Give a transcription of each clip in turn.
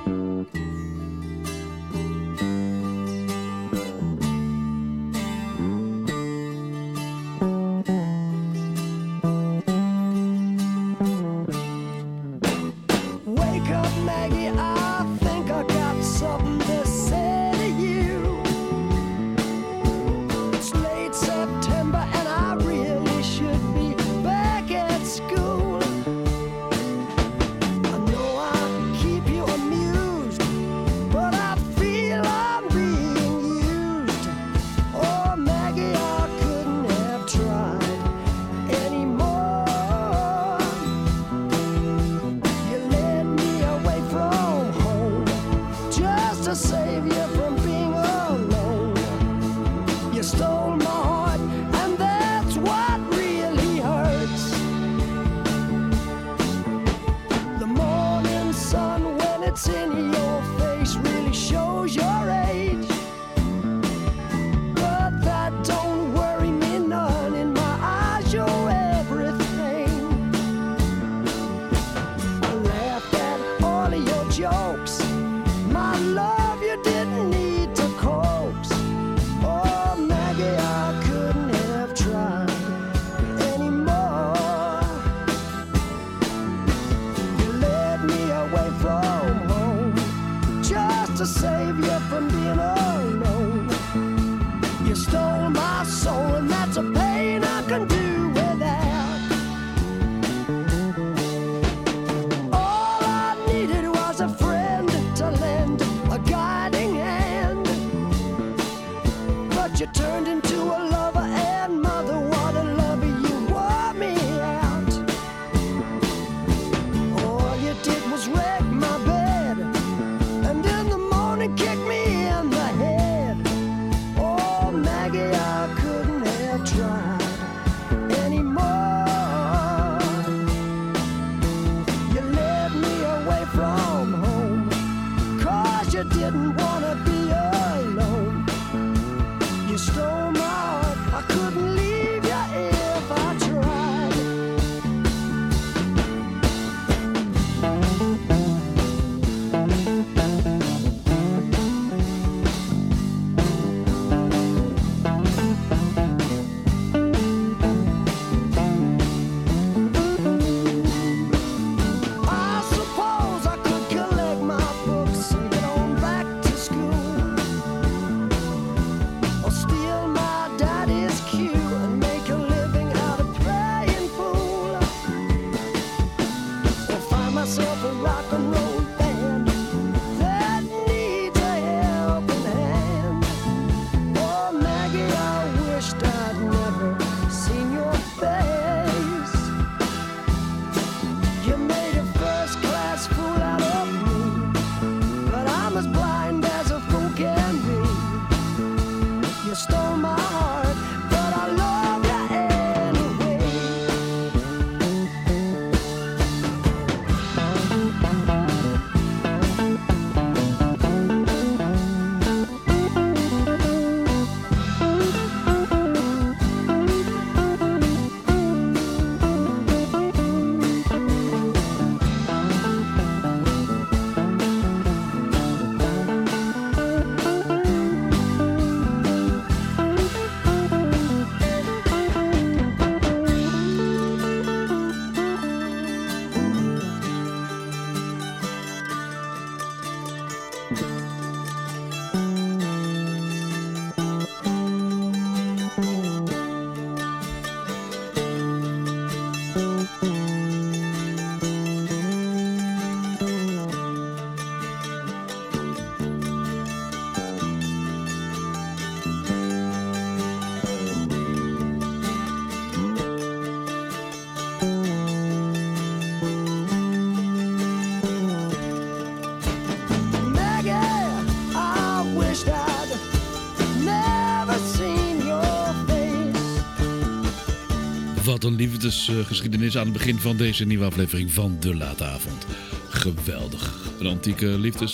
Wat een liefdesgeschiedenis aan het begin van deze nieuwe aflevering van De Late Avond. Geweldig. Een antieke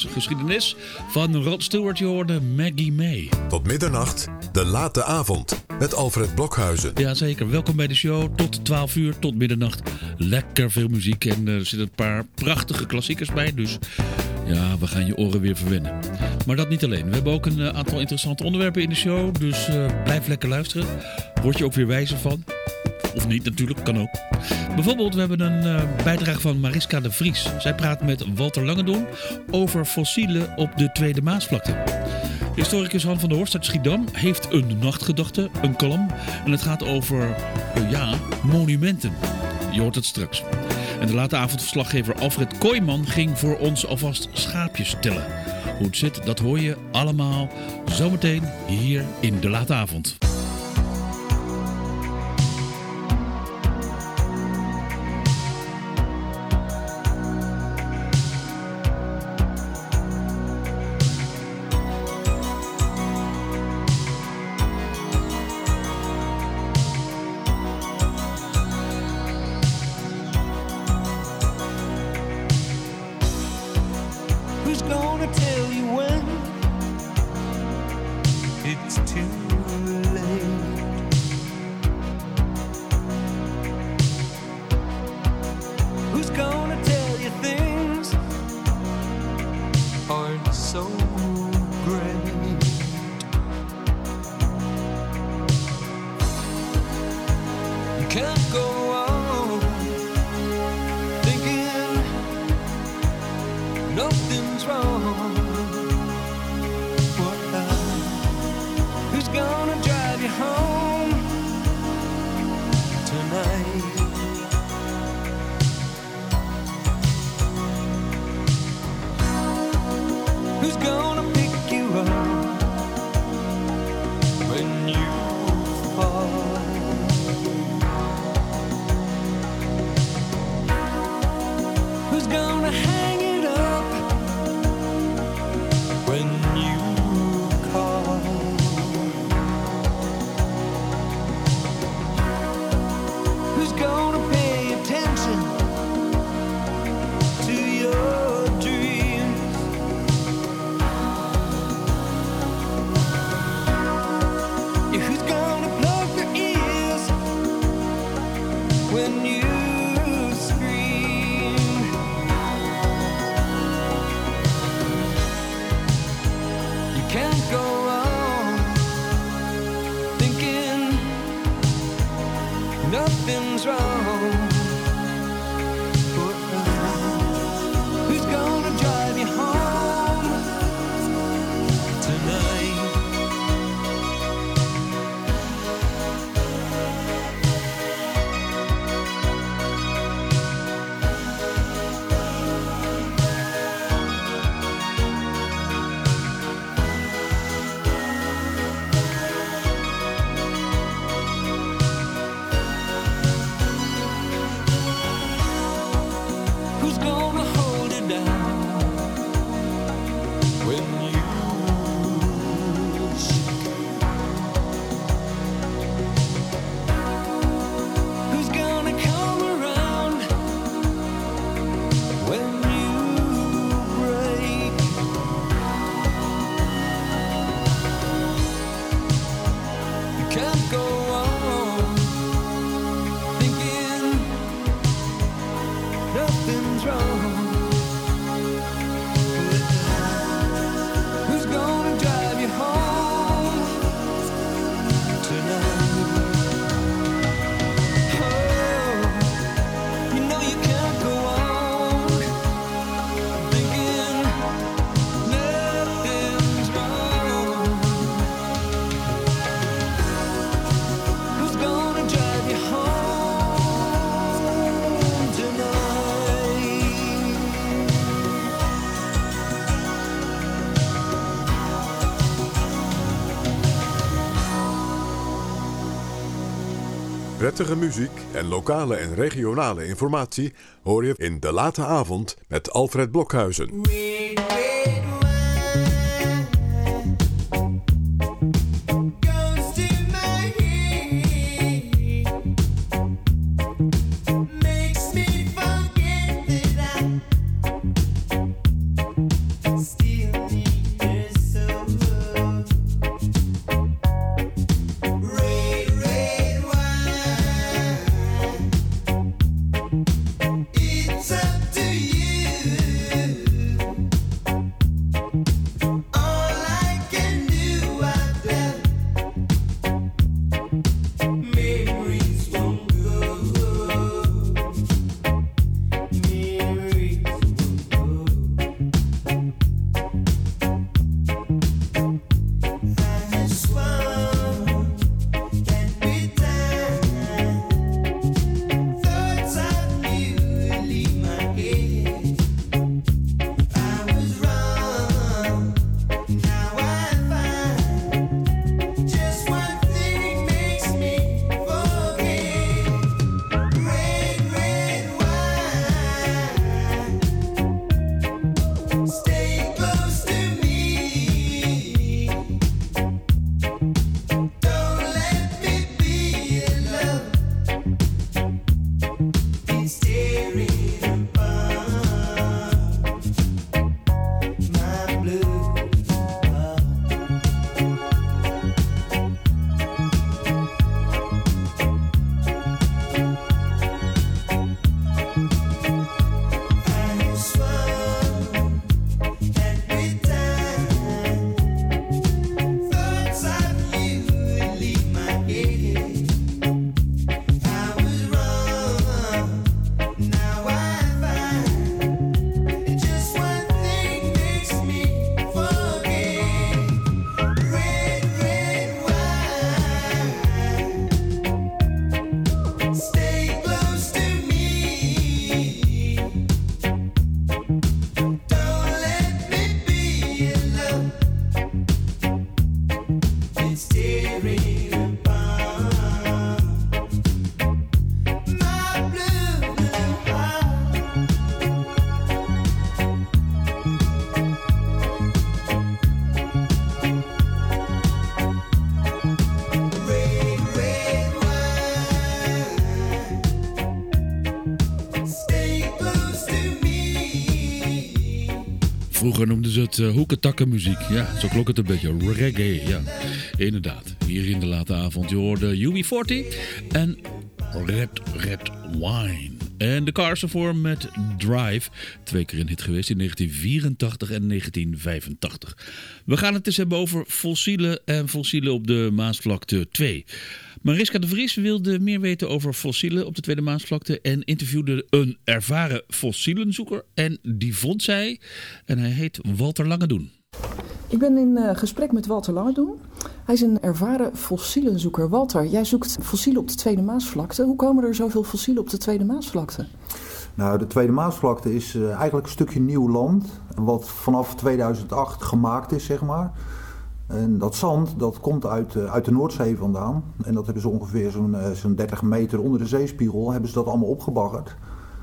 liefdesgeschiedenis van Rod Stewart. Je hoorde Maggie May. Tot middernacht, De Late Avond. met Alfred Blokhuizen. Jazeker, welkom bij de show. Tot 12 uur, tot middernacht. Lekker veel muziek en er zitten een paar prachtige klassiekers bij. Dus ja, we gaan je oren weer verwennen. Maar dat niet alleen. We hebben ook een aantal interessante onderwerpen in de show. Dus blijf lekker luisteren. Word je ook weer wijzer van. Of niet natuurlijk, kan ook. Bijvoorbeeld, we hebben een bijdrage van Mariska de Vries. Zij praat met Walter Langendonk over fossielen op de Tweede Maasvlakte. Historicus Han van der Horst uit Schiedam heeft een nachtgedachte, een column. En het gaat over, monumenten. Je hoort het straks. En de late avondverslaggever Alfred Kooijman ging voor ons alvast schaapjes tellen. Hoe het zit, dat hoor je allemaal zometeen hier in de late avond. Prettige muziek en lokale en regionale informatie hoor je in De Late Avond met Alfred Blokhuizen. Rain Vroeger noemden ze het hoekentakkenmuziek. Ja, zo klonk het een beetje. Reggae, ja. Inderdaad. Hier in de late avond. Je hoorde UB40 en Red Wine. En de Cars ervoor met Drive. 2 keer een hit geweest in 1984 en 1985. We gaan het eens hebben over fossielen en fossielen op de Maasvlakte 2. Mariska de Vries wilde meer weten over fossielen op de Tweede Maasvlakte en interviewde een ervaren fossielenzoeker. En die vond zij, en hij heet Walter Langedoen. Ik ben in gesprek met Walter Langedoen. Hij is een ervaren fossielenzoeker. Walter, jij zoekt fossielen op de Tweede Maasvlakte. Hoe komen er zoveel fossielen op de Tweede Maasvlakte? Nou, de Tweede Maasvlakte is eigenlijk een stukje nieuw land, wat vanaf 2008 gemaakt is, zeg maar. En dat zand, dat komt uit de Noordzee vandaan. En dat hebben ze ongeveer zo'n 30 meter onder de zeespiegel, hebben ze dat allemaal opgebaggerd.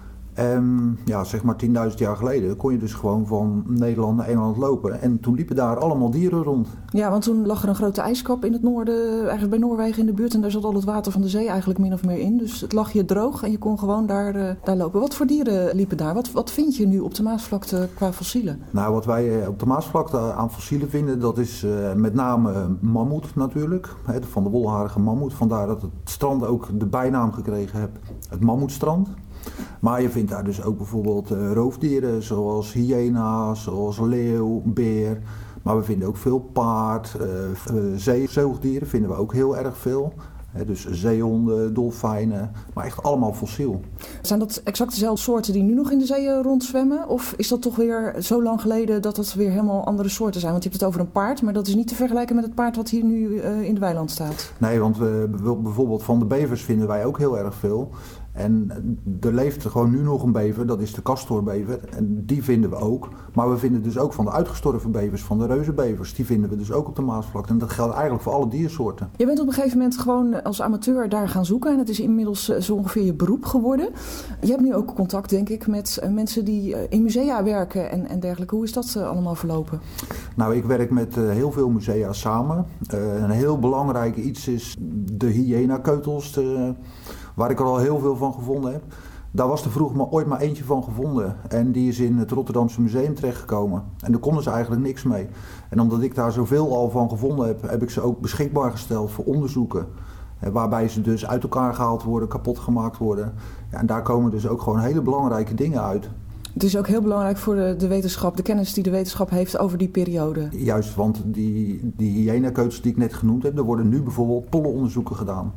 En ja, zeg maar 10.000 jaar geleden kon je dus gewoon van Nederland naar Engeland lopen. En toen liepen daar allemaal dieren rond. Ja, want toen lag er een grote ijskap in het noorden, eigenlijk bij Noorwegen in de buurt. En daar zat al het water van de zee eigenlijk min of meer in. Dus het lag hier droog en je kon gewoon daar lopen. Wat voor dieren liepen daar? Wat vind je nu op de Maasvlakte qua fossielen? Nou, wat wij op de Maasvlakte aan fossielen vinden, dat is met name mammoet natuurlijk. Van de wolharige mammoet. Vandaar dat het strand ook de bijnaam gekregen heeft, het mammoetstrand. Maar je vindt daar dus ook bijvoorbeeld roofdieren zoals hyena's, zoals leeuw, beer. Maar we vinden ook veel paard, zeezoogdieren vinden we ook heel erg veel. Dus zeehonden, dolfijnen, maar echt allemaal fossiel. Zijn dat exact dezelfde soorten die nu nog in de zee rondzwemmen? Of is dat toch weer zo lang geleden dat het weer helemaal andere soorten zijn? Want je hebt het over een paard, maar dat is niet te vergelijken met het paard wat hier nu in de weiland staat. Nee, want bijvoorbeeld van de bevers vinden wij ook heel erg veel. En er leeft gewoon nu nog een bever, dat is de castorbever. En die vinden we ook. Maar we vinden dus ook van de uitgestorven bevers, van de reuzenbevers. Die vinden we dus ook op de Maasvlakte. En dat geldt eigenlijk voor alle diersoorten. Je bent op een gegeven moment gewoon als amateur daar gaan zoeken. En het is inmiddels zo ongeveer je beroep geworden. Je hebt nu ook contact, denk ik, met mensen die in musea werken en dergelijke. Hoe is dat allemaal verlopen? Nou, ik werk met heel veel musea samen. Een heel belangrijk iets is de hyenakeutels, waar ik er al heel veel van gevonden heb. Daar was er vroeger ooit maar eentje van gevonden. En die is in het Rotterdamse museum terechtgekomen. En daar konden ze eigenlijk niks mee. En omdat ik daar zoveel al van gevonden heb, heb ik ze ook beschikbaar gesteld voor onderzoeken. Waarbij ze dus uit elkaar gehaald worden, kapot gemaakt worden. Ja, en daar komen dus ook gewoon hele belangrijke dingen uit. Het is ook heel belangrijk voor de wetenschap, de kennis die de wetenschap heeft over die periode. Juist, want die hyenakeutels die ik net genoemd heb, er worden nu bijvoorbeeld pollenonderzoeken gedaan.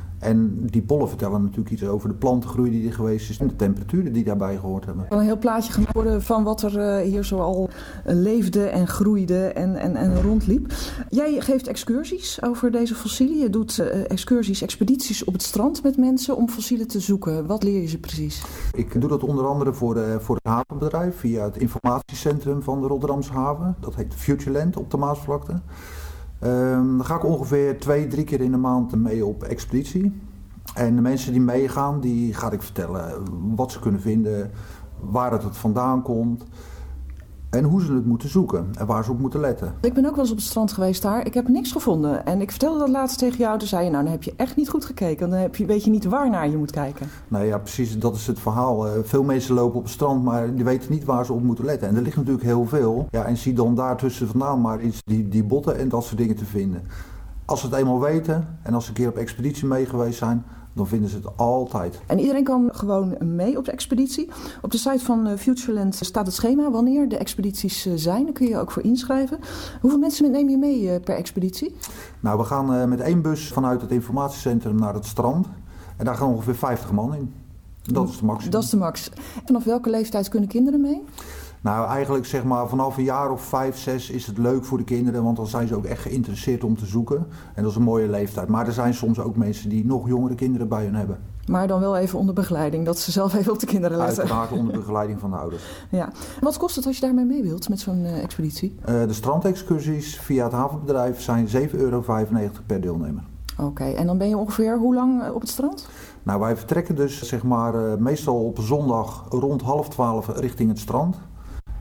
En die pollen vertellen natuurlijk iets over de plantengroei die er geweest is en de temperaturen die daarbij gehoord hebben. Een heel plaatje gemaakt worden van wat er hier zoal leefde en groeide en rondliep. Jij geeft excursies over deze fossielen. Je doet expedities op het strand met mensen om fossielen te zoeken. Wat leer je ze precies? Ik doe dat onder andere voor het havenbedrijf via het informatiecentrum van de Rotterdamse haven. Dat heet Futureland op de Maasvlakte. Dan ga ik ongeveer 2-3 keer in de maand mee op expeditie. En de mensen die meegaan, die ga ik vertellen wat ze kunnen vinden, waar het vandaan komt en hoe ze het moeten zoeken en waar ze op moeten letten. Ik ben ook wel eens op het strand geweest daar. Ik heb niks gevonden. En ik vertelde dat laatst tegen jou. Toen zei je, nou dan heb je echt niet goed gekeken. Dan weet je niet waar naar je moet kijken. Nou ja, precies. Dat is het verhaal. Veel mensen lopen op het strand, maar die weten niet waar ze op moeten letten. En er ligt natuurlijk heel veel. Ja, en zie dan daartussen vandaan maar iets, die botten en dat soort dingen te vinden. Als ze het eenmaal weten en als ze een keer op expeditie mee geweest zijn, dan vinden ze het altijd. En iedereen kan gewoon mee op de expeditie. Op de site van Futureland staat het schema wanneer de expedities zijn. Daar kun je ook voor inschrijven. Hoeveel mensen neem je mee per expeditie? Nou, we gaan met 1 bus vanuit het informatiecentrum naar het strand. En daar gaan ongeveer 50 man in. Dat is de maximum. Dat is de max. Vanaf welke leeftijd kunnen kinderen mee? Nou, eigenlijk zeg maar vanaf een jaar of 5, 6 is het leuk voor de kinderen, want dan zijn ze ook echt geïnteresseerd om te zoeken. En dat is een mooie leeftijd. Maar er zijn soms ook mensen die nog jongere kinderen bij hun hebben. Maar dan wel even onder begeleiding, dat ze zelf even op de kinderen letten. Uiteraard onder begeleiding van de ouders. Ja. Wat kost het als je daarmee mee wilt met zo'n expeditie? De strandexcursies via het havenbedrijf zijn €7,95 per deelnemer. Oké, en dan ben je ongeveer hoe lang op het strand? Nou, wij vertrekken dus zeg maar meestal op zondag rond 11:30 richting het strand.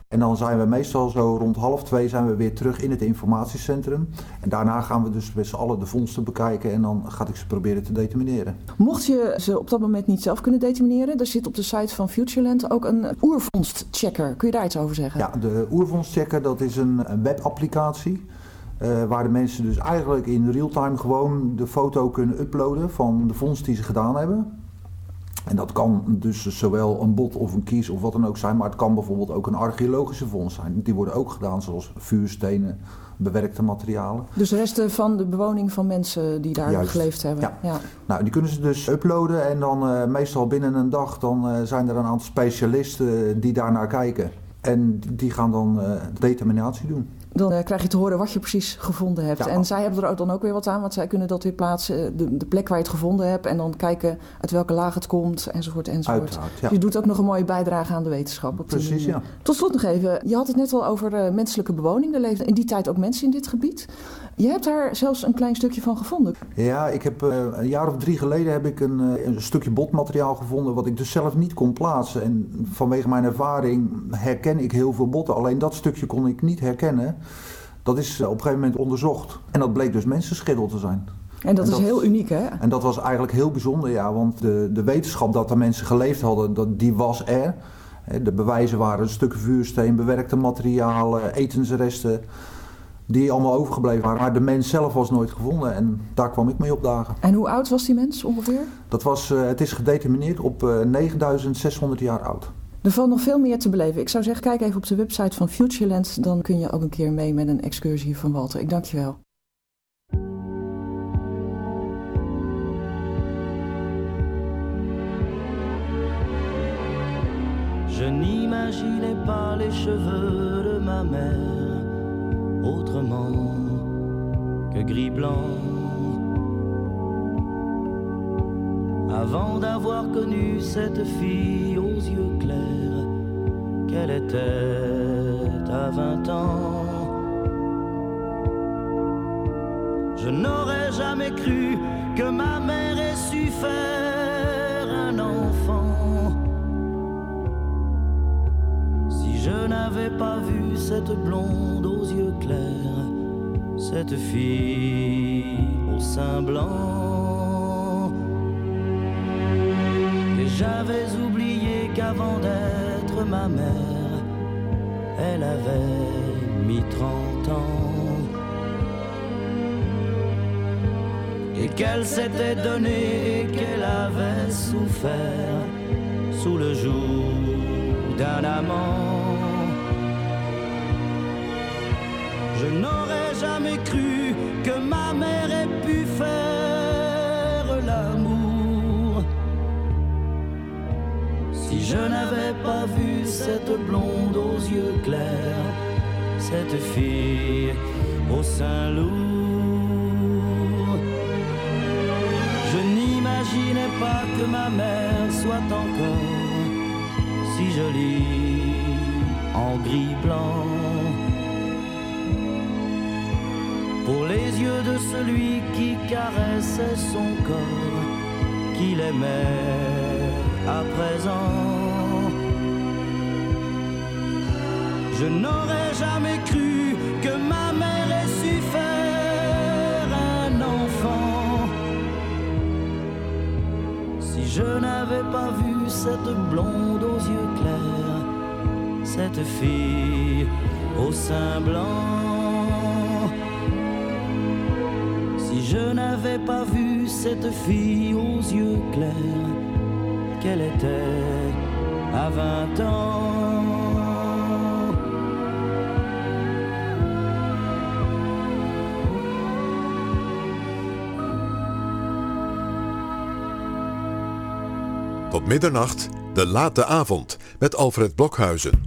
En dan zijn we meestal zo rond 1:30 zijn we weer terug in het informatiecentrum. En daarna gaan we dus met z'n allen de vondsten bekijken en dan ga ik ze proberen te determineren. Mocht je ze op dat moment niet zelf kunnen determineren, er zit op de site van Futureland ook een oervondstchecker. Kun je daar iets over zeggen? Ja, de oervondstchecker, dat is een webapplicatie. Waar de mensen dus eigenlijk in real-time gewoon de foto kunnen uploaden van de vondst die ze gedaan hebben. En dat kan dus zowel een bot of een kies of wat dan ook zijn, maar het kan bijvoorbeeld ook een archeologische vondst zijn. Die worden ook gedaan, zoals vuurstenen, bewerkte materialen. Dus resten van de bewoning van mensen die daar geleefd hebben? Ja. Nou, die kunnen ze dus uploaden en dan meestal binnen een dag dan zijn er een aantal specialisten die daarnaar kijken. En die gaan dan determinatie doen. Dan krijg je te horen wat je precies gevonden hebt. Ja. En zij hebben er dan ook weer wat aan, want zij kunnen dat weer plaatsen, de plek waar je het gevonden hebt, en dan kijken uit welke laag het komt, enzovoort, enzovoort. Uiteraard, ja. Dus je doet ook nog een mooie bijdrage aan de wetenschap. Precies, ja. Tot slot nog even, je had het net al over menselijke bewoning. Er leefden in die tijd ook mensen in dit gebied. Je hebt daar zelfs een klein stukje van gevonden. Ja, ik heb een jaar of 3 geleden heb ik een stukje botmateriaal gevonden wat ik dus zelf niet kon plaatsen. En vanwege mijn ervaring herken ik heel veel botten. Alleen dat stukje kon ik niet herkennen. Dat is op een gegeven moment onderzocht. En dat bleek dus mensenschedel te zijn. En dat is heel uniek, hè? En dat was eigenlijk heel bijzonder, ja. Want de wetenschap dat er mensen geleefd hadden, die was er. De bewijzen waren stukken vuursteen, bewerkte materialen, etensresten, die allemaal overgebleven waren. Maar de mens zelf was nooit gevonden en daar kwam ik mee opdagen. En hoe oud was die mens ongeveer? Het is gedetermineerd op 9600 jaar oud. Er valt nog veel meer te beleven. Ik zou zeggen, kijk even op de website van Futureland. Dan kun je ook een keer mee met een excursie van Walter. Ik dank je wel. Je n'imaginais pas les cheveux de ma mère autrement que gris-blanc. Avant d'avoir connu cette fille aux yeux clairs qu'elle était à 20 ans, je n'aurais jamais cru que ma mère ait su faire un enfant. Si je n'avais pas vu cette blonde aux yeux clairs, cette fille au sein blanc. Et j'avais oublié qu'avant d'être ma mère, elle avait mis 30 ans. Et qu'elle s'était donnée et qu'elle avait souffert sous le joug d'un amant. Je n'aurais jamais cru que ma mère ait pu faire l'amour. Si je n'avais pas vu cette blonde aux yeux clairs, cette fille au sein lourd. Je n'imaginais pas que ma mère soit encore si jolie en gris-blanc. Pour les yeux de celui qui caressait son corps, qu'il aimait à présent. Je n'aurais jamais cru que ma mère ait su faire un enfant. Si je n'avais pas vu cette blonde aux yeux clairs, cette fille au sein blanc. Si je n'avais pas vu cette fille aux yeux clairs, qu'elle était à 20 ans. Tot middernacht, de late avond, met Alfred Blokhuizen.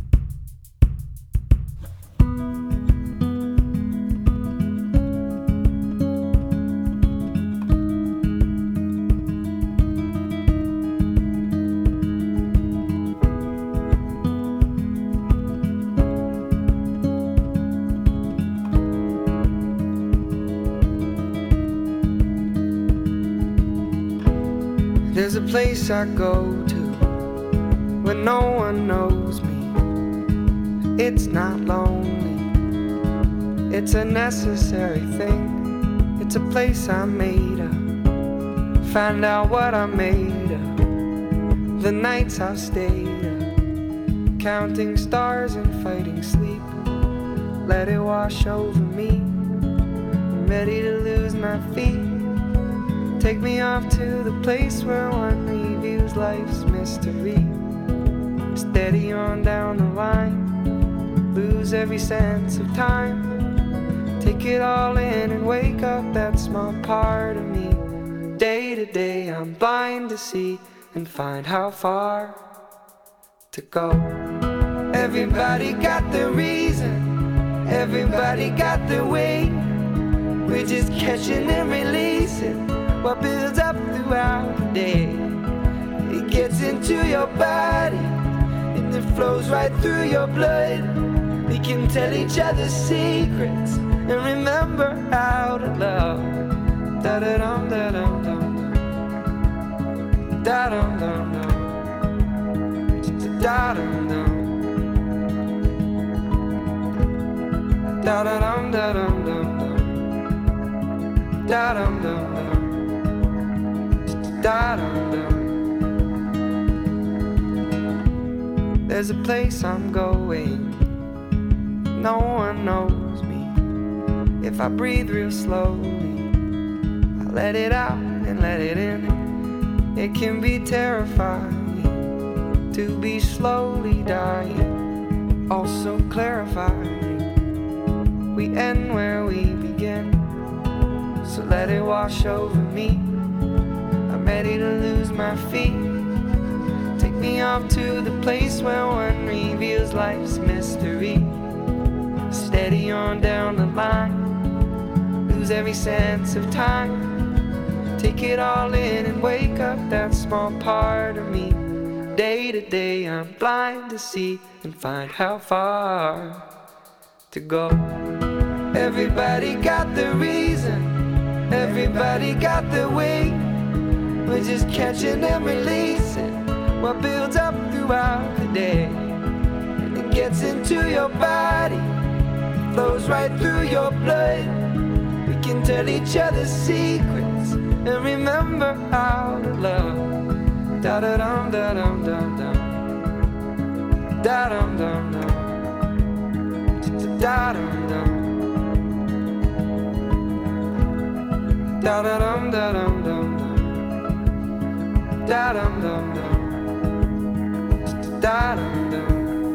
There's a place I go to when no one knows me. It's not lonely, it's a necessary thing. It's a place I made up. Find out what I made of. The nights I've stayed up, counting stars and fighting sleep. Let it wash over me. I'm ready to lose my feet. Take me off to the place where one reviews life's mystery. Steady on down the line, lose every sense of time. Take it all in and wake up that small part of me. Day to day I'm blind to see and find how far to go. Everybody got their reason, everybody got their way. We're just catching and releasing what builds up throughout the day. It gets into your body and it flows right through your blood. We can tell each other secrets and remember how to love. Da-da-dum, da-dum, dum, da-dum, dum, dum, da-dum, dum, da-da-dum, da-dum, dum, da-dum, dum, dum, da-dum, dum. There's a place I'm going, no one knows me. If I breathe real slowly, I let it out and let it in. It can be terrifying to be slowly dying, also clarifying. We end where we begin, so let it wash over me. I'm ready to lose my feet. Take me off to the place where one reveals life's mystery. Steady on down the line, lose every sense of time. Take it all in and wake up that small part of me. Day to day I'm blind to see and find how far to go. Everybody got their reason, everybody got their way. We're just catching and releasing what builds up throughout the day. And it gets into your body, flows right through your blood. We can tell each other secrets and remember how to love. Da-da-dum, da-dum, dum, dum, da-dum, dum, dum, da-dum, dum, da-da-dum, da-dum, dum, dum, da-dum, dum, dum, da-dum, dum.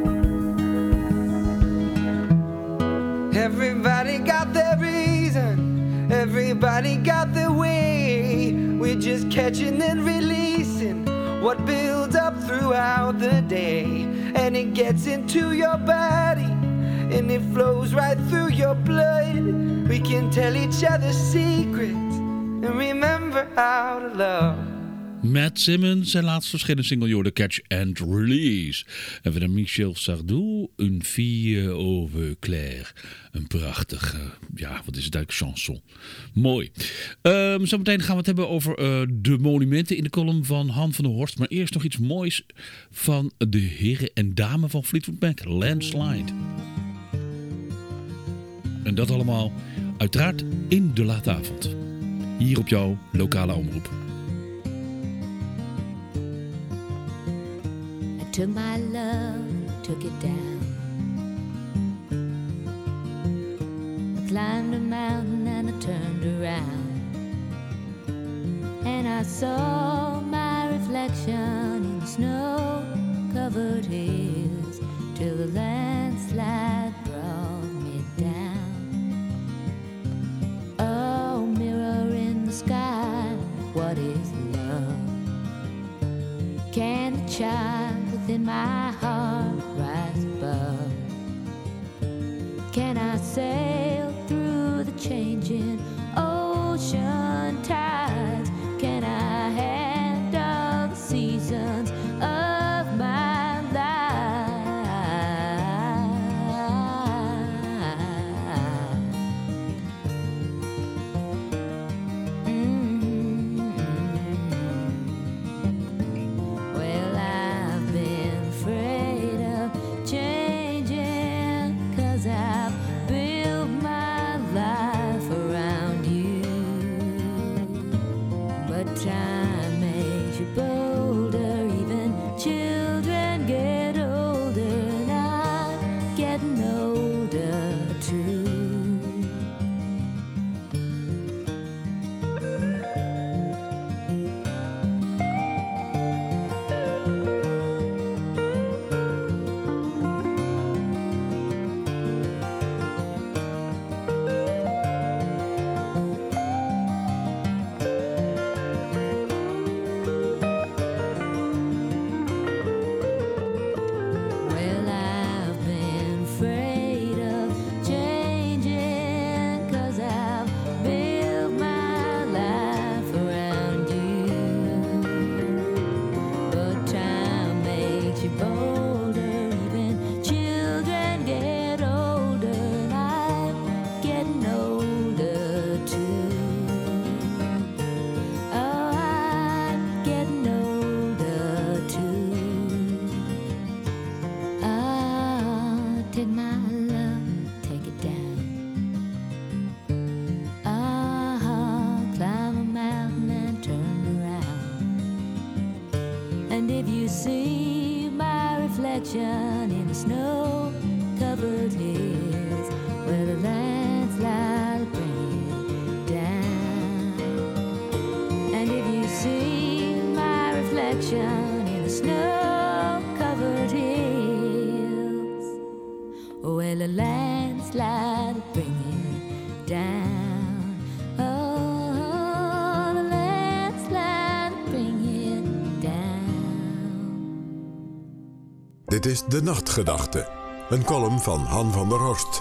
Everybody got their reason, everybody got their way. We're just catching and releasing what builds up throughout the day. And it gets into your body and it flows right through your blood. We can tell each other secrets and remember how to love. Matt Simmons, zijn laatst verschenen single You're the Catch and Release. En verder Michel Sardou, Une fille au vœu clair. Een prachtige, wat is het eigenlijk, chanson. Mooi. Zometeen gaan we het hebben over de monumenten in de column van Han van der Horst. Maar eerst nog iets moois van de heren en dames van Fleetwood Mac, Landslide. En dat allemaal uiteraard in de late avond. Hier op jouw lokale omroep. Took my love, took it down. I climbed a mountain and I turned around, and I saw my reflection in the snow-covered hills, till the landslide brought me down. Oh, mirror in the sky, what is love? Can the child within my heart rise above? Can I sail through the changing ocean tides? Can I handle the seasons of my life? Well, I've been afraid of changing 'cause I've built my life around you. But time makes you bolder, even children get older, and I'm getting older too. Well, I've been afraid of changing, 'cause I've built my life around you. But time makes you bolder, even children get older, and I'm getting older too. Oh, I'm getting older too. Take my love, take it down. Climb a mountain and turn around. And if you see my reflection in the snow-covered hills, where the landslide bring it down. And if you see my reflection in the snow-covered hills, well, the landslide bring it down. Oh, the landslide bring it down. Dit is De Nachtgedachte, een column van Han van der Horst.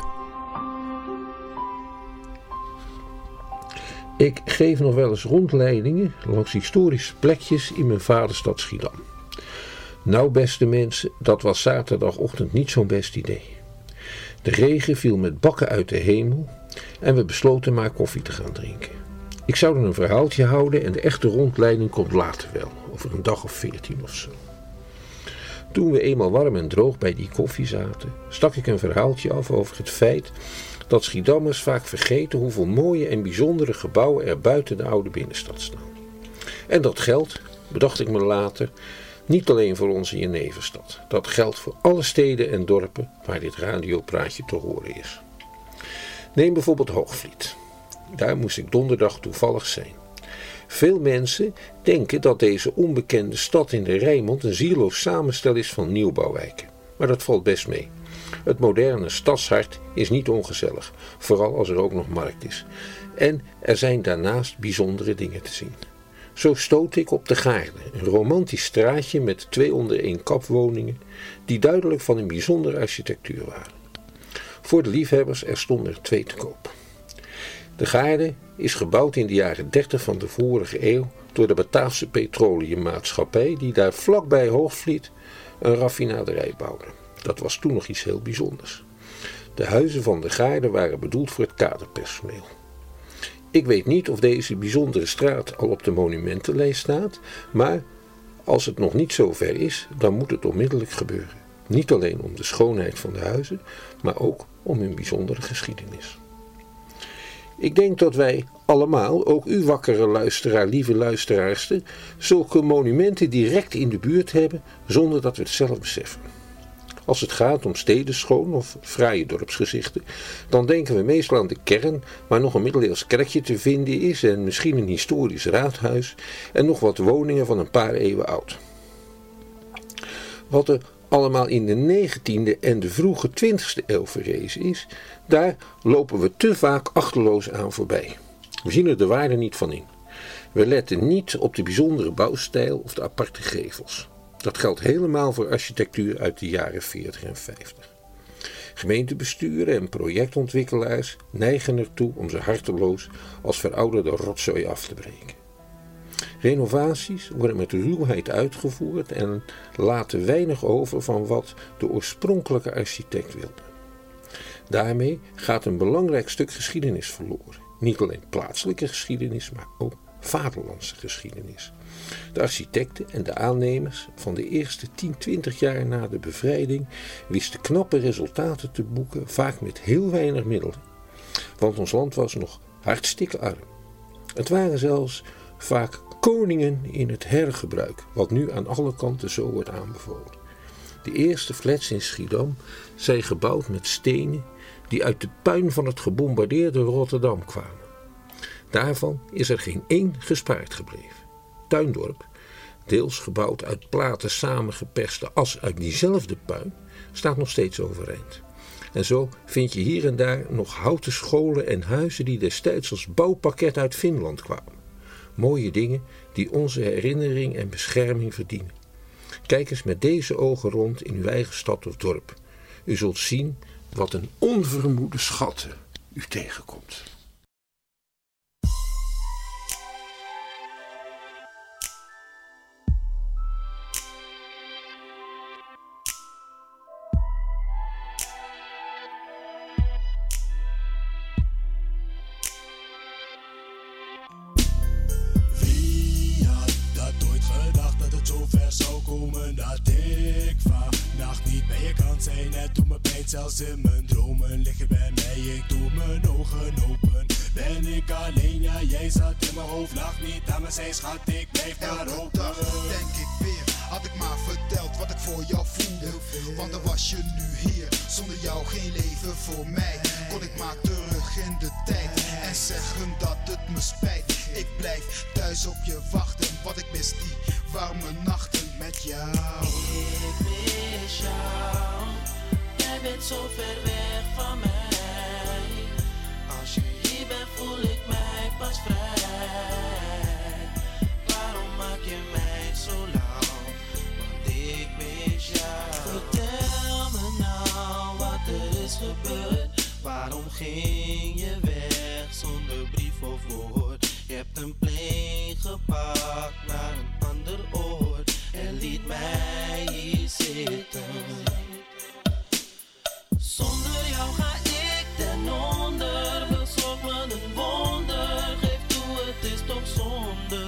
Ik geef nog wel eens rondleidingen langs historische plekjes in mijn vaderstad Schiedam. Nou, beste mensen, dat was zaterdagochtend niet zo'n best idee. De regen viel met bakken uit de hemel en we besloten maar koffie te gaan drinken. Ik zou dan een verhaaltje houden en de echte rondleiding komt later wel, over een dag of 14 of zo. Toen we eenmaal warm en droog bij die koffie zaten, stak ik een verhaaltje af over het feit dat Schiedammers vaak vergeten hoeveel mooie en bijzondere gebouwen er buiten de oude binnenstad staan. En dat geldt, bedacht ik me later, niet alleen voor onze Jeneverstad. Dat geldt voor alle steden en dorpen waar dit radiopraatje te horen is. Neem bijvoorbeeld Hoogvliet. Daar moest ik donderdag toevallig zijn. Veel mensen denken dat deze onbekende stad in de Rijnmond een zierloos samenstel is van nieuwbouwwijken. Maar dat valt best mee. Het moderne stadshart is niet ongezellig, vooral als er ook nog markt is. En er zijn daarnaast bijzondere dingen te zien. Zo stoot ik op de Gaarde, een romantisch straatje met 2 onder-één-kap-woningen die duidelijk van een bijzondere architectuur waren. Voor de liefhebbers, er stonden er 2 te koop. De Gaarde is gebouwd in de jaren 30 van de vorige eeuw door de Bataafse Petroleummaatschappij die daar vlakbij Hoogvliet een raffinaderij bouwde. Dat was toen nog iets heel bijzonders. De huizen van de Gaarde waren bedoeld voor het kaderpersoneel. Ik weet niet of deze bijzondere straat al op de monumentenlijst staat, maar als het nog niet zo ver is, dan moet het onmiddellijk gebeuren. Niet alleen om de schoonheid van de huizen, maar ook om hun bijzondere geschiedenis. Ik denk dat wij allemaal, ook u wakkere luisteraar, lieve luisteraarster, zulke monumenten direct in de buurt hebben, zonder dat we het zelf beseffen. Als het gaat om stedenschoon of fraaie dorpsgezichten, dan denken we meestal aan de kern, waar nog een middeleeuws kerkje te vinden is en misschien een historisch raadhuis en nog wat woningen van een paar eeuwen oud. Wat er allemaal in de 19e en de vroege 20e eeuw verrezen is, daar lopen we te vaak achterloos aan voorbij. We zien er de waarde niet van in. We letten niet op de bijzondere bouwstijl of de aparte gevels. Dat geldt helemaal voor architectuur uit de jaren 40 en 50. Gemeentebesturen en projectontwikkelaars neigen ertoe om ze harteloos als verouderde rotzooi af te breken. Renovaties worden met ruwheid uitgevoerd en laten weinig over van wat de oorspronkelijke architect wilde. Daarmee gaat een belangrijk stuk geschiedenis verloren. Niet alleen plaatselijke geschiedenis, maar ook vaderlandse geschiedenis. De architecten en de aannemers van de eerste 10-20 jaar na de bevrijding wisten knappe resultaten te boeken, vaak met heel weinig middelen. Want ons land was nog hartstikke arm. Het waren zelfs vaak koningen in het hergebruik, wat nu aan alle kanten zo wordt aanbevolen. De eerste flats in Schiedam zijn gebouwd met stenen die uit de puin van het gebombardeerde Rotterdam kwamen. Daarvan is er geen één gespaard gebleven. Tuindorp, deels gebouwd uit platen samengeperste as uit diezelfde puin, staat nog steeds overeind. En zo vind je hier en daar nog houten scholen en huizen die destijds als bouwpakket uit Finland kwamen. Mooie dingen die onze herinnering en bescherming verdienen. Kijk eens met deze ogen rond in uw eigen stad of dorp. U zult zien wat een onvermoede schatten u tegenkomt. Zelfs in mijn dromen lig je bij mij, ik doe mijn ogen open. Ben ik alleen, ja jij zat in mijn hoofd. Lach niet aan me, zei schat, ik blijf daar open. Dag denk ik weer, had ik maar verteld wat ik voor jou voelde. Want dan was je nu hier, zonder jou geen leven voor mij. Kon ik maar terug in de tijd en zeggen dat het me spijt. Ik blijf thuis op je wachten, wat ik mis die warme nachten met jou. Ik mis jou. Jij bent zo ver weg van mij. Als je hier bent voel ik mij pas vrij. Waarom maak je mij zo lang? Want ik mis jou. Vertel me nou wat er is gebeurd. Waarom ging je weg zonder brief of woord? Je hebt een plane gepakt naar een ander oord en liet mij hier zitten. Zonder jou ga ik ten onder. Bezorg me een wonder. Geef toe, het is toch zonde.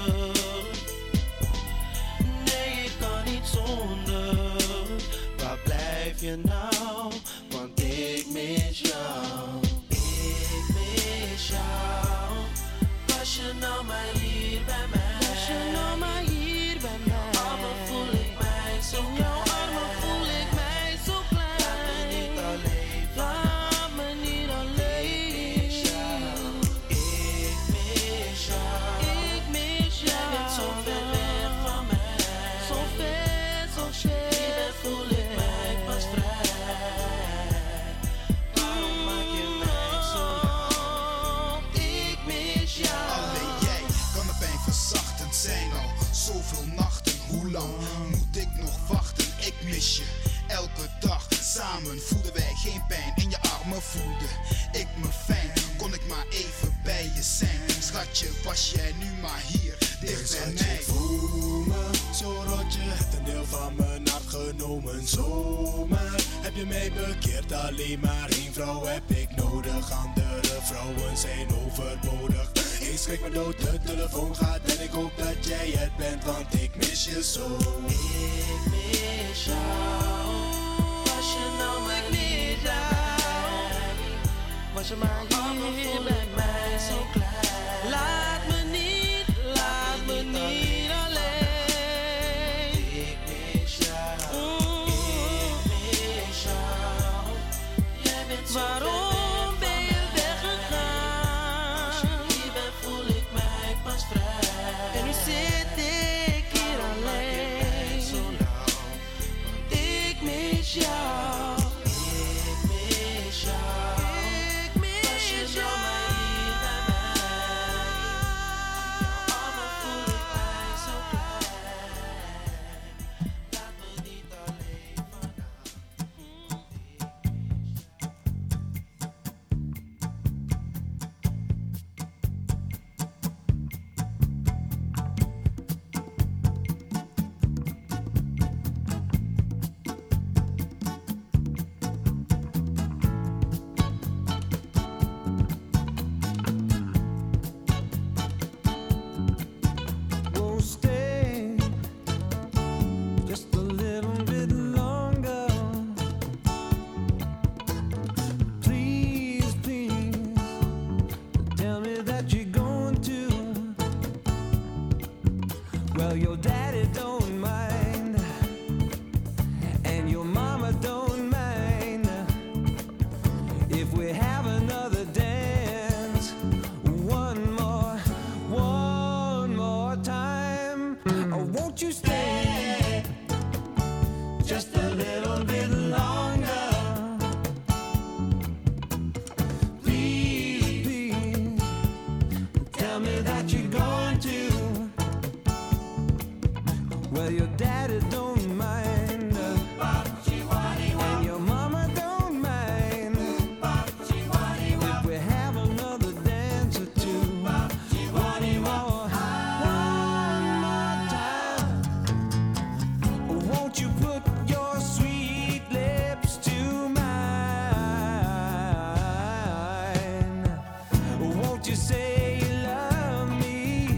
Nee, ik kan niet zonder. Waar blijf je nou? Want ik mis jou. Ik mis jou. Was je nou maar hier bij mij? Was je nou maar hier bij mij? In jouw armen voel ik mij zo klein. In jouw armen voel ik mij zo klein. Laat me niet alleen. Laat me niet alleen. Ik mis jou. Ik mis jou. Jij bent zo ver weg van mij. Zo ver, zo ver. Als je hier bent voel ik mij pas vrij. Waarom maak je mij zo lang? Ik mis jou. Alleen jij kan de pijn verzachtend zijn, al zoveel nachten. Hoe lang moet ik nog wachten? Ik mis je elke dag. Samen voelden wij geen pijn. In je armen voelde ik me fijn. Kon ik maar even bij je zijn. Schatje, was jij nu maar hier dicht bij mij. Voel me zo rot, je hebt een deel van mijn hart genomen. Zomaar heb je mij bekeerd. Alleen maar één vrouw heb ik nodig. Andere vrouwen zijn overbodig. Ik schrik me dood, de telefoon gaat en ik hoop dat jij het bent, want ik mis je zo. Ik mis jou. Was je nou maar niet daar? Was je maar hier bij mij zo klein? Laat me niet alleen. Ik mis jou. Ik mis jou. Jij bent zo waarom ben je weggegaan? Als je hier bent voel ik mij pas vrij. En nu zit ik hier alleen. Zo lang. Ik mis jou. Ik mis jou. Ik mis jou. Was je nou maar hier bij mij? daddy don't mind, and your mama don't mind, if we have another dance or two. One more time. Won't you put your sweet lips to mine? Won't you say you love me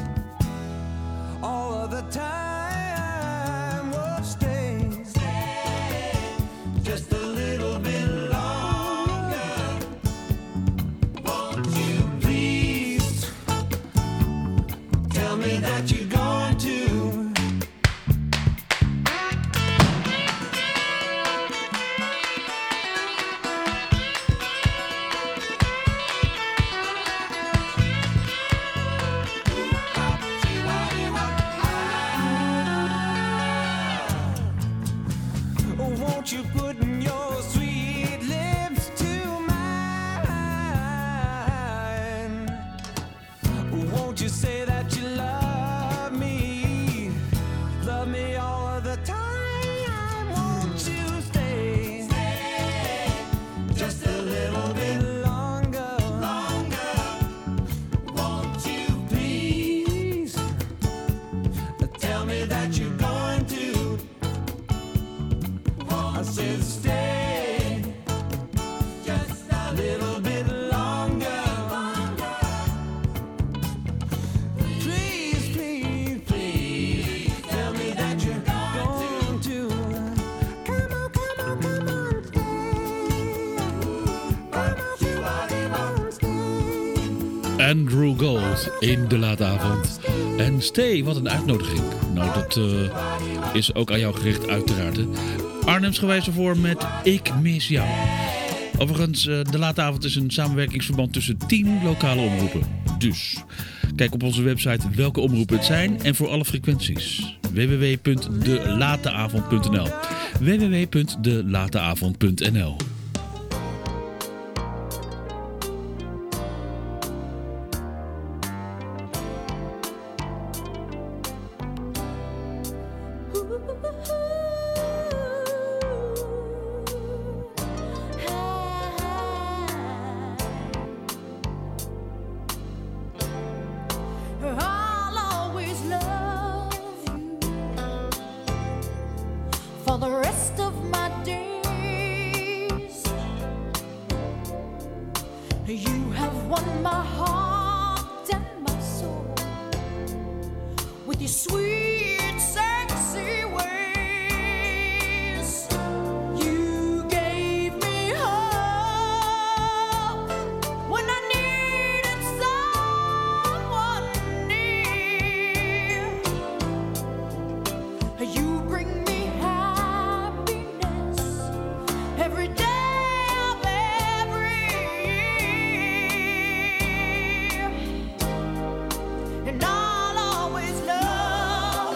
all of the time? Oh, stay just a little bit longer. Won't you please tell me that you're going to? Won't you put your sweet lips to mine? Won't you say that you love me all of the time? Won't you stay just a little bit longer? Won't you please tell me that you're going to? I said stay just a little bit longer. Please, please, please tell me that you're going to. Come on, come on, come on, stay. Andrew Gold in de late avond. En Stay, wat een uitnodiging. Nou, dat is ook aan jou gericht uiteraard. Hè. Arnhems gewijs ervoor met Ik Mis Jou. Overigens, de late avond is een samenwerkingsverband tussen 10 lokale omroepen. Dus kijk op onze website welke omroepen het zijn en voor alle frequenties. www.delateavond.nl www.delateavond.nl I'll always love you for the rest of my days. You have won my heart and my soul with your sweet, sexy ways. You gave me hope when I needed someone near. You bring me happiness every day of every year, and I'll always love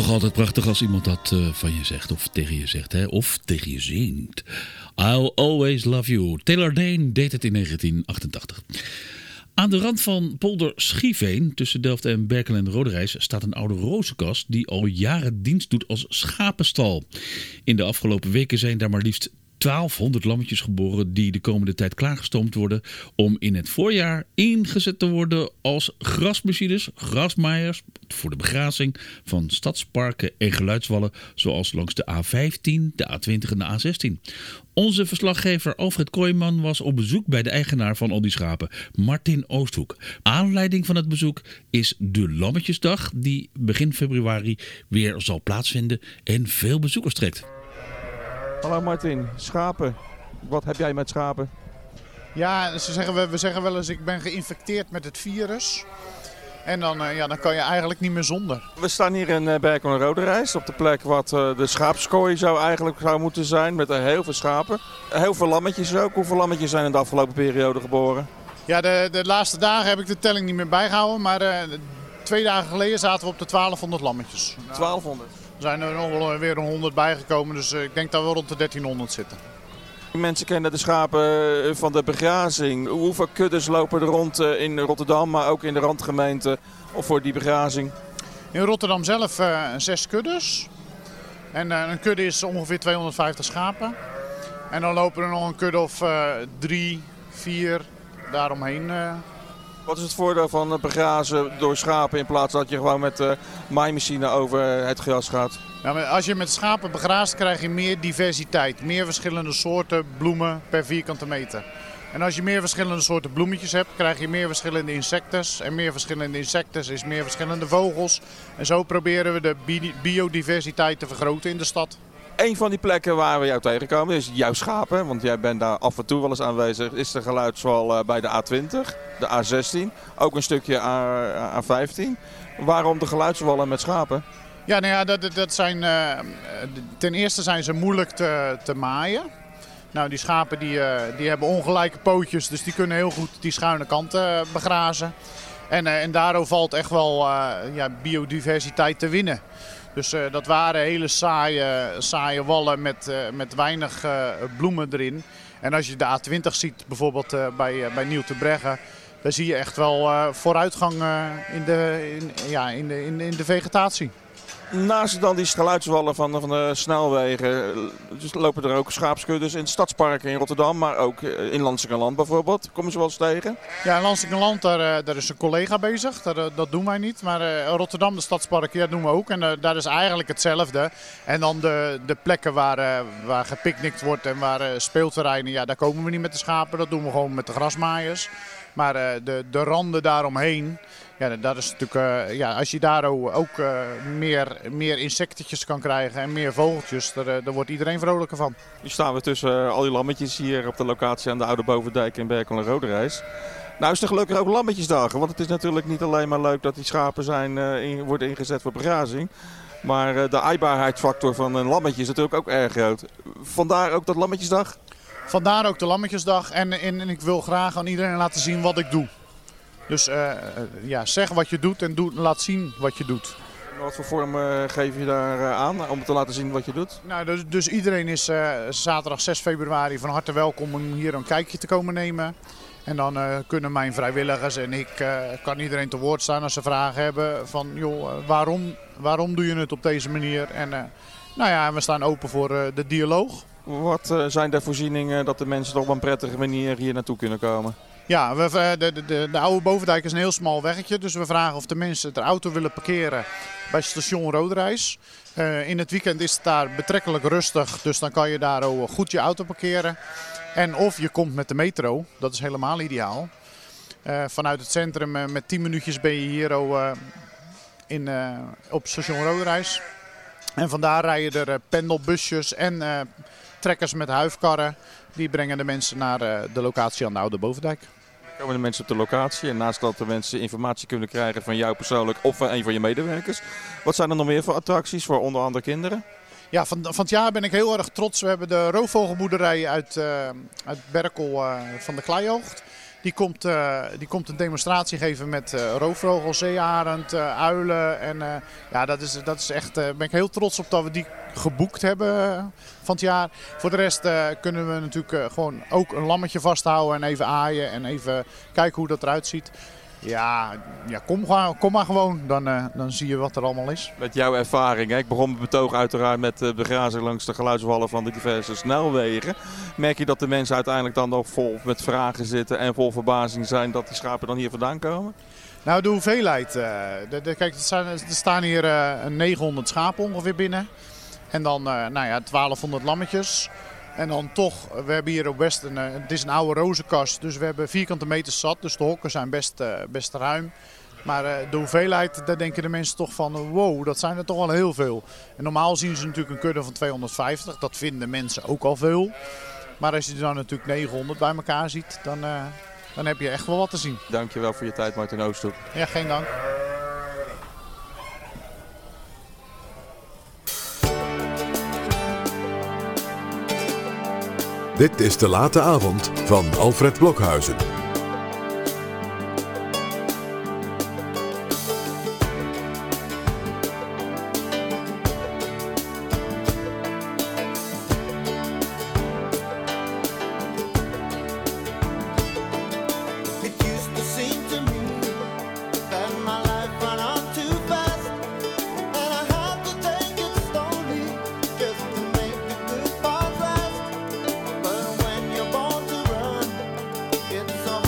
Toch altijd prachtig als iemand dat van je zegt of tegen je zegt, hè? Of tegen je zingt. I'll always love you. Taylor Dayne deed het in 1988. Aan de rand van polder Schieveen, tussen Delft en Berkel en Roderijs, staat een oude rozenkast die al jaren dienst doet als schapenstal. In de afgelopen weken zijn daar maar liefst 1200 lammetjes geboren die de komende tijd klaargestoomd worden om in het voorjaar ingezet te worden als grasmachines, grasmaaiers voor de begrazing van stadsparken en geluidswallen zoals langs de A15, de A20 en de A16. Onze verslaggever Alfred Kooijman was op bezoek bij de eigenaar van al die schapen, Martin Oosthoek. Aanleiding van het bezoek is de Lammetjesdag die begin februari weer zal plaatsvinden en veel bezoekers trekt. Hallo Martin, schapen. Wat heb jij met schapen? Ja, we zeggen wel eens ik ben geïnfecteerd met het virus. En dan kan je eigenlijk niet meer zonder. We staan hier in Berkel en Roderijs op de plek wat de schaapskooi zou moeten zijn met heel veel schapen. Heel veel lammetjes ook. Hoeveel lammetjes zijn in de afgelopen periode geboren? Ja, de laatste dagen heb ik de telling niet meer bijgehouden, maar 2 dagen geleden zaten we op de 1200 lammetjes. 1200? Er zijn er nog wel weer een 100 bijgekomen, dus ik denk dat we rond de 1300 zitten. Mensen kennen de schapen van de begrazing. Hoeveel kuddes lopen er rond in Rotterdam, maar ook in de randgemeente of voor die begrazing? In Rotterdam zelf 6 kuddes. En een kudde is ongeveer 250 schapen. En dan lopen er nog een kudde of 3, 4 daaromheen. Wat is het voordeel van begrazen door schapen in plaats dat je gewoon met de maaimachine over het gras gaat? Ja, maar als je met schapen begraast krijg je meer diversiteit. Meer verschillende soorten bloemen per vierkante meter. En als je meer verschillende soorten bloemetjes hebt, krijg je meer verschillende insectes. En meer verschillende insectes is meer verschillende vogels. En zo proberen we de biodiversiteit te vergroten in de stad. Een van die plekken waar we jou tegenkomen is jouw schapen, want jij bent daar af en toe wel eens aanwezig, is de geluidswal bij de A20, de A16, ook een stukje A15. Waarom de geluidswallen met schapen? Ja, dat zijn, ten eerste zijn ze moeilijk te maaien. Nou, die schapen die hebben ongelijke pootjes, dus die kunnen heel goed die schuine kanten begrazen. En daardoor valt echt wel biodiversiteit te winnen. Dus dat waren hele saaie wallen met weinig bloemen erin. En als je de A20 ziet, bijvoorbeeld bij Nieuw te Breggen, dan zie je echt wel vooruitgang in de vegetatie. Naast dan die geluidswallen van de snelwegen, dus lopen er ook schaapskuddes in stadsparken in Rotterdam, maar ook in Lansingerland bijvoorbeeld. Komen ze wel eens tegen? Ja, in Lansingerland daar is een collega bezig, dat doen wij niet. Maar Rotterdam, de stadsparken, ja, doen we ook. En daar is eigenlijk hetzelfde. En dan de plekken waar gepicnict wordt en waar speelterreinen, ja, daar komen we niet met de schapen. Dat doen we gewoon met de grasmaaiers. Maar de randen daaromheen, ja, dat is natuurlijk, als je daar ook meer insectetjes kan krijgen en meer vogeltjes, daar wordt iedereen vrolijker van. Nu staan we tussen al die lammetjes hier op de locatie aan de Oude Bovendijk in Berkel en Roderijs. Nou is er gelukkig ook lammetjesdagen, want het is natuurlijk niet alleen maar leuk dat die schapen worden ingezet voor begrazing. Maar de aaibaarheidsfactor van een lammetje is natuurlijk ook erg groot. Vandaar ook dat lammetjesdag? Vandaar ook de lammetjesdag en ik wil graag aan iedereen laten zien wat ik doe. Dus zeg wat je doet en laat zien wat je doet. Wat voor vorm geef je daar aan om te laten zien wat je doet? Nou, dus iedereen is zaterdag 6 februari van harte welkom om hier een kijkje te komen nemen. En dan kunnen mijn vrijwilligers en ik kan iedereen te woord staan als ze vragen hebben van joh, waarom doe je het op deze manier? En we staan open voor de dialoog. Wat zijn de voorzieningen dat de mensen op een prettige manier hier naartoe kunnen komen? Ja, de Oude Bovendijk is een heel smal weggetje. Dus we vragen of de mensen de auto willen parkeren bij station Roderijs. In het weekend is het daar betrekkelijk rustig. Dus dan kan je daar ook goed je auto parkeren. En of je komt met de metro. Dat is helemaal ideaal. Vanuit het centrum met 10 minuutjes ben je hier op station Roderijs. En vandaar rijden er pendelbusjes en trekkers met huifkarren. Die brengen de mensen naar de locatie aan de Oude Bovendijk. Dan komen de mensen op de locatie en naast dat de mensen informatie kunnen krijgen van jou persoonlijk of van een van je medewerkers. Wat zijn er nog meer voor attracties voor onder andere kinderen? Ja, van het jaar ben ik heel erg trots. We hebben de roofvogelboerderij uit Berkel van de Kleioogd. Die komt een demonstratie geven met roofvogels, zeearend, uilen. En ja, dat is echt, ben ik heel trots op dat we die geboekt hebben van het jaar. Voor de rest kunnen we natuurlijk gewoon ook een lammetje vasthouden en even aaien en even kijken hoe dat eruit ziet. Ja, kom maar gewoon, dan zie je wat er allemaal is. Met jouw ervaring, hè? Ik begon mijn betoog uiteraard met begrazing langs de geluidswallen van de diverse snelwegen. Merk je dat de mensen uiteindelijk dan nog vol met vragen zitten en vol verbazing zijn dat die schapen dan hier vandaan komen? Nou, de hoeveelheid. Kijk, er staan hier 900 schapen ongeveer binnen. En dan 1200 lammetjes. En dan toch, we hebben hier op West het is een oude rozenkast, dus we hebben vierkante meters zat. Dus de hokken zijn best ruim. Maar de hoeveelheid, daar denken de mensen toch van, wow, dat zijn er toch wel heel veel. En normaal zien ze natuurlijk een kudde van 250, dat vinden mensen ook al veel. Maar als je dan natuurlijk 900 bij elkaar ziet, dan heb je echt wel wat te zien. Dankjewel voor je tijd, Martin Oosthoek. Ja, geen dank. Dit is De Late Avond van Alfred Blokhuizen. It's so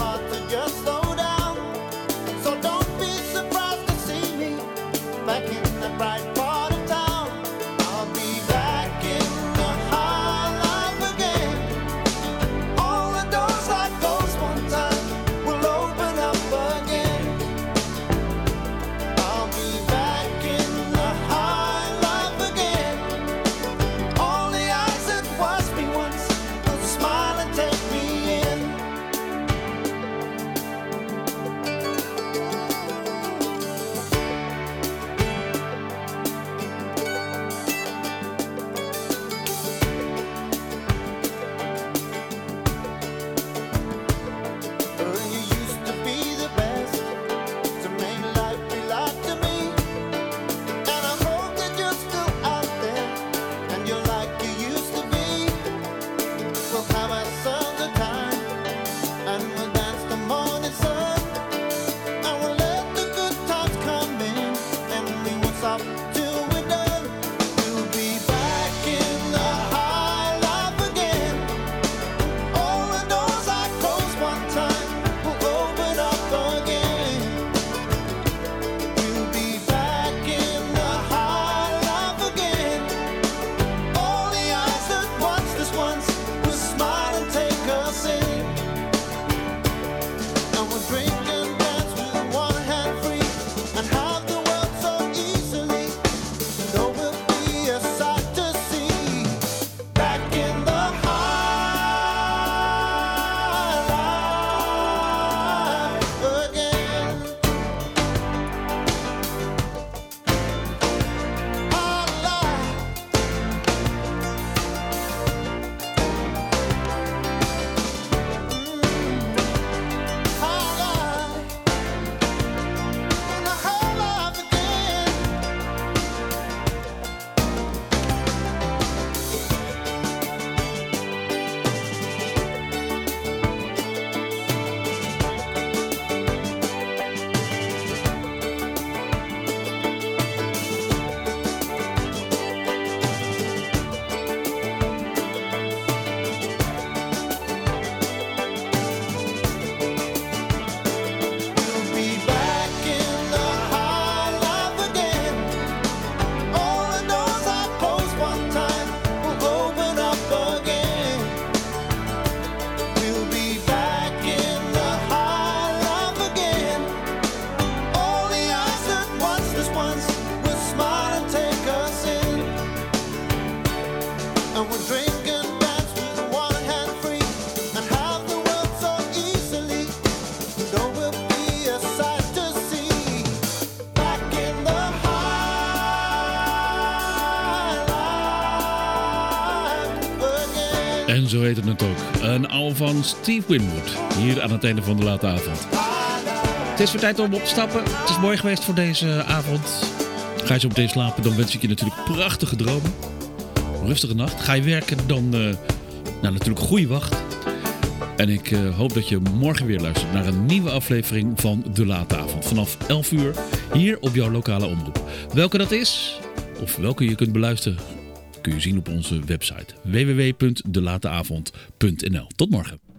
En zo heet het net ook. Een oude van Steve Winwood. Hier aan het einde van de late avond. Het is weer tijd om op te stappen. Het is mooi geweest voor deze avond. Ga je zo meteen slapen, dan wens ik je natuurlijk prachtige dromen. Rustige nacht. Ga je werken, dan natuurlijk goede wacht. En ik hoop dat je morgen weer luistert naar een nieuwe aflevering van De Late Avond. Vanaf 11 uur hier op jouw lokale omroep. Welke dat is, of welke je kunt beluisteren, kun je zien op onze website www.delateavond.nl. Tot morgen.